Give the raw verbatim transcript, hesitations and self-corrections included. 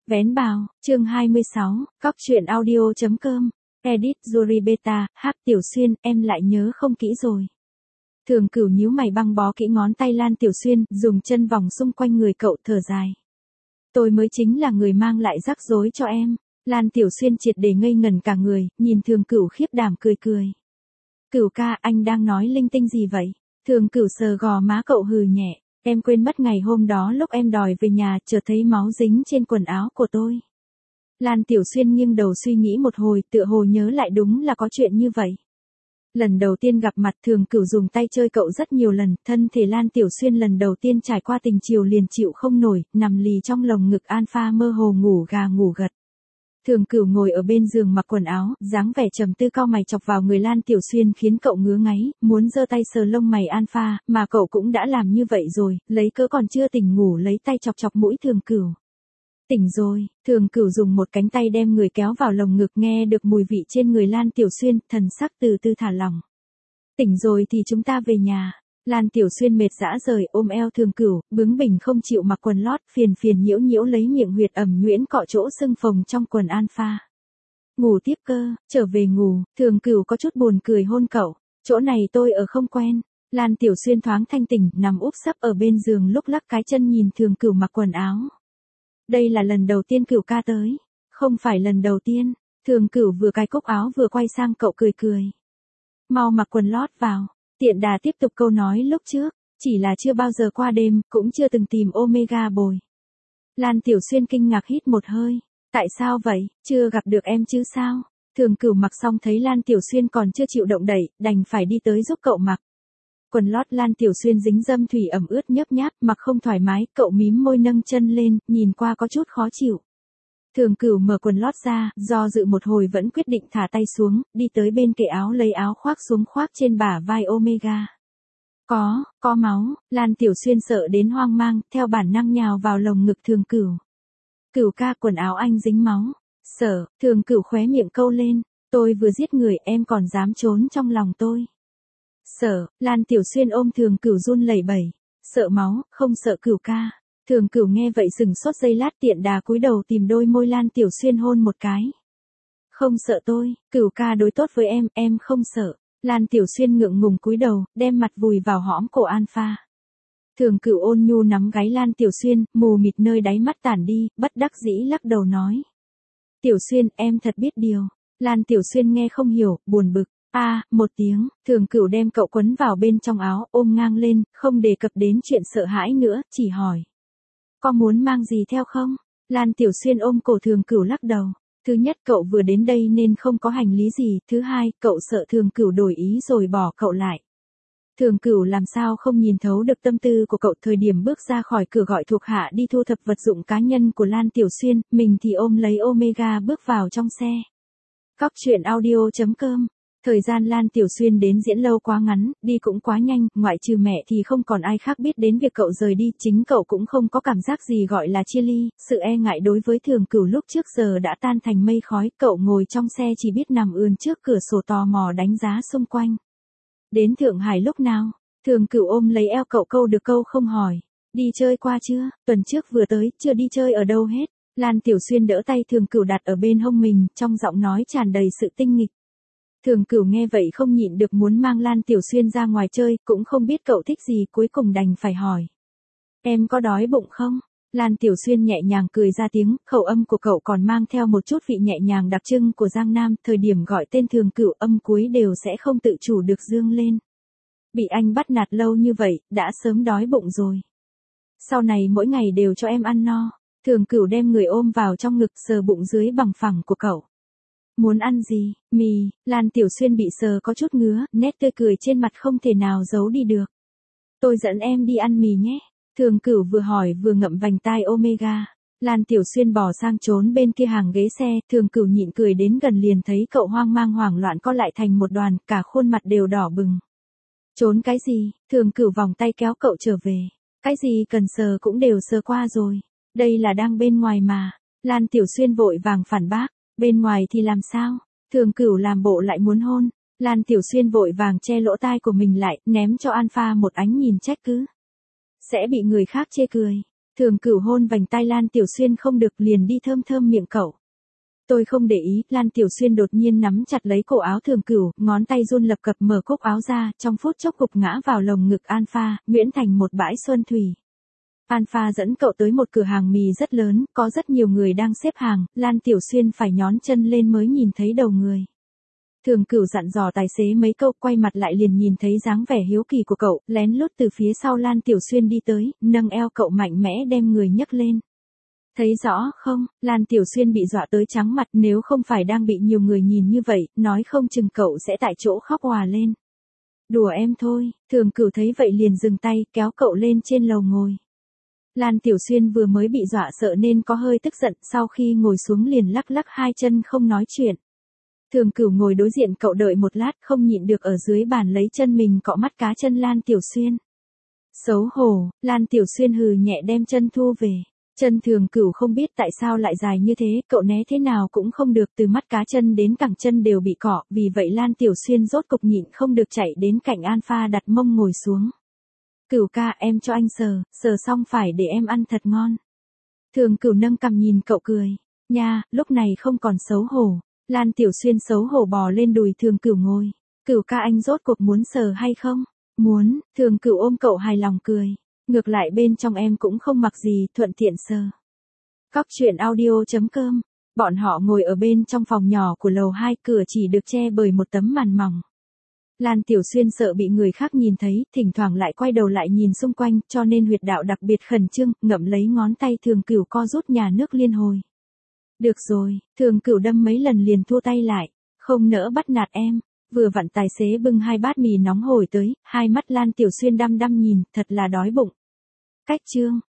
Vén bào, chương hai mươi sáu, cóc truyện audio.com, edit Yuri Beta, Hắc Tiểu Xuyên, em lại nhớ không kỹ rồi. Thường Cửu nhíu mày băng bó kỹ ngón tay Lan Tiểu Xuyên, dùng chân vòng xung quanh người cậu thở dài. Tôi mới chính là người mang lại rắc rối cho em. Lan Tiểu Xuyên triệt để ngây ngẩn cả người, nhìn Thường Cửu khiếp đảm cười cười. Cửu ca, anh đang nói linh tinh gì vậy? Thường Cửu sờ gò má cậu hừ nhẹ. Em quên mất ngày hôm đó lúc em đòi về nhà, chợt thấy máu dính trên quần áo của tôi. Lan Tiểu Xuyên nghiêng đầu suy nghĩ một hồi, tựa hồ nhớ lại đúng là có chuyện như vậy. Lần đầu tiên gặp mặt Thường Cửu dùng tay chơi cậu rất nhiều lần, thân thể Lan Tiểu Xuyên lần đầu tiên trải qua tình chiều liền chịu không nổi, nằm lì trong lồng ngực Alpha mơ hồ ngủ gà ngủ gật. Thường Cửu ngồi ở bên giường mặc quần áo, dáng vẻ trầm tư cau mày chọc vào người Lan Tiểu Xuyên khiến cậu ngứa ngáy, muốn giơ tay sờ lông mày Alpha, mà cậu cũng đã làm như vậy rồi, lấy cớ còn chưa tỉnh ngủ lấy tay chọc chọc mũi Thường Cửu. Tỉnh rồi, Thường Cửu dùng một cánh tay đem người kéo vào lồng ngực, nghe được mùi vị trên người Lan Tiểu Xuyên, thần sắc từ từ thả lỏng. Tỉnh rồi thì chúng ta về nhà. Lan Tiểu Xuyên mệt dã rời ôm eo Thường Cửu, bướng bỉnh không chịu mặc quần lót, phiền phiền nhiễu nhiễu lấy miệng huyệt ẩm nhuyễn cọ chỗ sưng phồng trong quần Alpha. Ngủ tiếp cơ, trở về ngủ, Thường Cửu có chút buồn cười hôn cậu, chỗ này tôi ở không quen. Lan Tiểu Xuyên thoáng thanh tỉnh, nằm úp sấp ở bên giường lúc lắc cái chân nhìn Thường Cửu mặc quần áo. Đây là lần đầu tiên Cửu ca tới. Không phải lần đầu tiên. Thường Cửu vừa cài cúc áo vừa quay sang cậu cười cười. Mau mặc quần lót vào. Tiện đà tiếp tục câu nói lúc trước, chỉ là chưa bao giờ qua đêm, cũng chưa từng tìm Omega bồi. Lan Tiểu Xuyên kinh ngạc hít một hơi. Tại sao vậy, chưa gặp được em chứ sao? Thường Cửu mặc xong thấy Lan Tiểu Xuyên còn chưa chịu động đậy, đành phải đi tới giúp cậu mặc. Quần lót Lan Tiểu Xuyên dính dâm thủy ẩm ướt nhấp nháp, mặc không thoải mái, cậu mím môi nâng chân lên, nhìn qua có chút khó chịu. Thường Cửu mở quần lót ra, do dự một hồi vẫn quyết định thả tay xuống, đi tới bên kệ áo lấy áo khoác xuống khoác trên bả vai Omega. Có, có máu, Lan Tiểu Xuyên sợ đến hoang mang, theo bản năng nhào vào lồng ngực Thường Cửu. Cửu ca, quần áo anh dính máu. Sợ, Thường Cửu khóe miệng câu lên, tôi vừa giết người, em còn dám trốn trong lòng tôi. Sợ, Lan Tiểu Xuyên ôm Thường Cửu run lẩy bẩy. Sợ máu, không sợ Cửu ca. Thường Cửu nghe vậy sừng sốt giây lát, tiện đà cúi đầu tìm đôi môi Lan Tiểu Xuyên hôn một cái. Không sợ tôi, Cửu ca đối tốt với em, em không sợ. Lan Tiểu Xuyên ngượng ngùng cúi đầu, đem mặt vùi vào hõm cổ Alpha. Thường Cửu ôn nhu nắm gáy Lan Tiểu Xuyên, mù mịt nơi đáy mắt tản đi, bất đắc dĩ lắc đầu nói. Tiểu Xuyên, em thật biết điều. Lan Tiểu Xuyên nghe không hiểu, buồn bực. A, à, một tiếng, Thường Cửu đem cậu quấn vào bên trong áo, ôm ngang lên, không đề cập đến chuyện sợ hãi nữa, chỉ hỏi. Có muốn mang gì theo không? Lan Tiểu Xuyên ôm cổ Thường Cửu lắc đầu. Thứ nhất, cậu vừa đến đây nên không có hành lý gì, thứ hai, cậu sợ Thường Cửu đổi ý rồi bỏ cậu lại. Thường Cửu làm sao không nhìn thấu được tâm tư của cậu, thời điểm bước ra khỏi cửa gọi thuộc hạ đi thu thập vật dụng cá nhân của Lan Tiểu Xuyên, mình thì ôm lấy Omega bước vào trong xe. Cóc truyện audio.com. Thời gian Lan Tiểu Xuyên đến diễn lâu quá ngắn, đi cũng quá nhanh, ngoại trừ mẹ thì không còn ai khác biết đến việc cậu rời đi, chính cậu cũng không có cảm giác gì gọi là chia ly, sự e ngại đối với Thường Cửu lúc trước giờ đã tan thành mây khói, cậu ngồi trong xe chỉ biết nằm ườn trước cửa sổ tò mò đánh giá xung quanh. Đến Thượng Hải lúc nào? Thường Cửu ôm lấy eo cậu câu được câu không hỏi. Đi chơi qua chưa? Tuần trước vừa tới, chưa đi chơi ở đâu hết. Lan Tiểu Xuyên đỡ tay Thường Cửu đặt ở bên hông mình, trong giọng nói tràn đầy sự tinh nghịch. Thường Cửu nghe vậy không nhịn được muốn mang Lan Tiểu Xuyên ra ngoài chơi, cũng không biết cậu thích gì, cuối cùng đành phải hỏi. Em có đói bụng không? Lan Tiểu Xuyên nhẹ nhàng cười ra tiếng, khẩu âm của cậu còn mang theo một chút vị nhẹ nhàng đặc trưng của Giang Nam, thời điểm gọi tên Thường Cửu âm cuối đều sẽ không tự chủ được dương lên. Bị anh bắt nạt lâu như vậy, đã sớm đói bụng rồi. Sau này mỗi ngày đều cho em ăn no. Thường Cửu đem người ôm vào trong ngực, sờ bụng dưới bằng phẳng của cậu. Muốn ăn gì? Mì. Lan Tiểu Xuyên bị sờ có chút ngứa, nét tươi cười trên mặt không thể nào giấu đi được. Tôi dẫn em đi ăn mì nhé. Thường Cửu vừa hỏi vừa ngậm vành tai Omega. Lan Tiểu Xuyên bỏ sang trốn bên kia hàng ghế xe, Thường Cửu nhịn cười đến gần liền thấy cậu hoang mang hoảng loạn co lại thành một đoàn, cả khuôn mặt đều đỏ bừng. Trốn cái gì? Thường Cửu vòng tay kéo cậu trở về. Cái gì cần sờ cũng đều sờ qua rồi. Đây là đang bên ngoài mà. Lan Tiểu Xuyên vội vàng phản bác. Bên ngoài thì làm sao? Thường Cửu làm bộ lại muốn hôn. Lan Tiểu Xuyên vội vàng che lỗ tai của mình lại, ném cho Alpha một ánh nhìn trách cứ. Sẽ bị người khác chê cười. Thường Cửu hôn vành tai Lan Tiểu Xuyên không được liền đi thơm thơm miệng cậu. Tôi không để ý, Lan Tiểu Xuyên đột nhiên nắm chặt lấy cổ áo Thường Cửu, ngón tay run lập cập mở cúc áo ra, trong phút chốc gục ngã vào lồng ngực Alpha, nhuyễn thành một bãi xuân thủy. Alpha dẫn cậu tới một cửa hàng mì rất lớn, có rất nhiều người đang xếp hàng, Lan Tiểu Xuyên phải nhón chân lên mới nhìn thấy đầu người. Thường Cửu dặn dò tài xế mấy câu, quay mặt lại liền nhìn thấy dáng vẻ hiếu kỳ của cậu, lén lút từ phía sau Lan Tiểu Xuyên đi tới, nâng eo cậu mạnh mẽ đem người nhấc lên. Thấy rõ không, Lan Tiểu Xuyên bị dọa tới trắng mặt, nếu không phải đang bị nhiều người nhìn như vậy, nói không chừng cậu sẽ tại chỗ khóc òa lên. Đùa em thôi, Thường Cửu thấy vậy liền dừng tay, kéo cậu lên trên lầu ngồi. Lan Tiểu Xuyên vừa mới bị dọa sợ nên có hơi tức giận, sau khi ngồi xuống liền lắc lắc hai chân không nói chuyện. Thường Cửu ngồi đối diện cậu đợi một lát, không nhịn được ở dưới bàn lấy chân mình cọ mắt cá chân Lan Tiểu Xuyên. Xấu hổ, Lan Tiểu Xuyên hừ nhẹ đem chân thu về. Chân Thường Cửu không biết tại sao lại dài như thế, cậu né thế nào cũng không được, từ mắt cá chân đến cẳng chân đều bị cọ, vì vậy Lan Tiểu Xuyên rốt cục nhịn không được chạy đến cạnh Alpha đặt mông ngồi xuống. Cửu ca, em cho anh sờ, sờ xong phải để em ăn thật ngon. Thường Cửu nâng cằm nhìn cậu cười. Nha, lúc này không còn xấu hổ. Lan Tiểu Xuyên xấu hổ bò lên đùi Thường Cửu ngồi. Cửu ca, anh rốt cuộc muốn sờ hay không? Muốn, Thường Cửu ôm cậu hài lòng cười. Ngược lại bên trong em cũng không mặc gì, thuận tiện sờ. Cóc truyện audio chấm com. Bọn họ ngồi ở bên trong phòng nhỏ của lầu hai, cửa chỉ được che bởi một tấm màn mỏng. Lan Tiểu Xuyên sợ bị người khác nhìn thấy, thỉnh thoảng lại quay đầu lại nhìn xung quanh, cho nên huyệt đạo đặc biệt khẩn trương, ngậm lấy ngón tay Thường Cửu co rút nhà nước liên hồi. Được rồi, Thường Cửu đâm mấy lần liền thua tay lại, không nỡ bắt nạt em. Vừa vặn tài xế bưng hai bát mì nóng hổi tới, hai mắt Lan Tiểu Xuyên đăm đăm nhìn, thật là đói bụng. Cách chương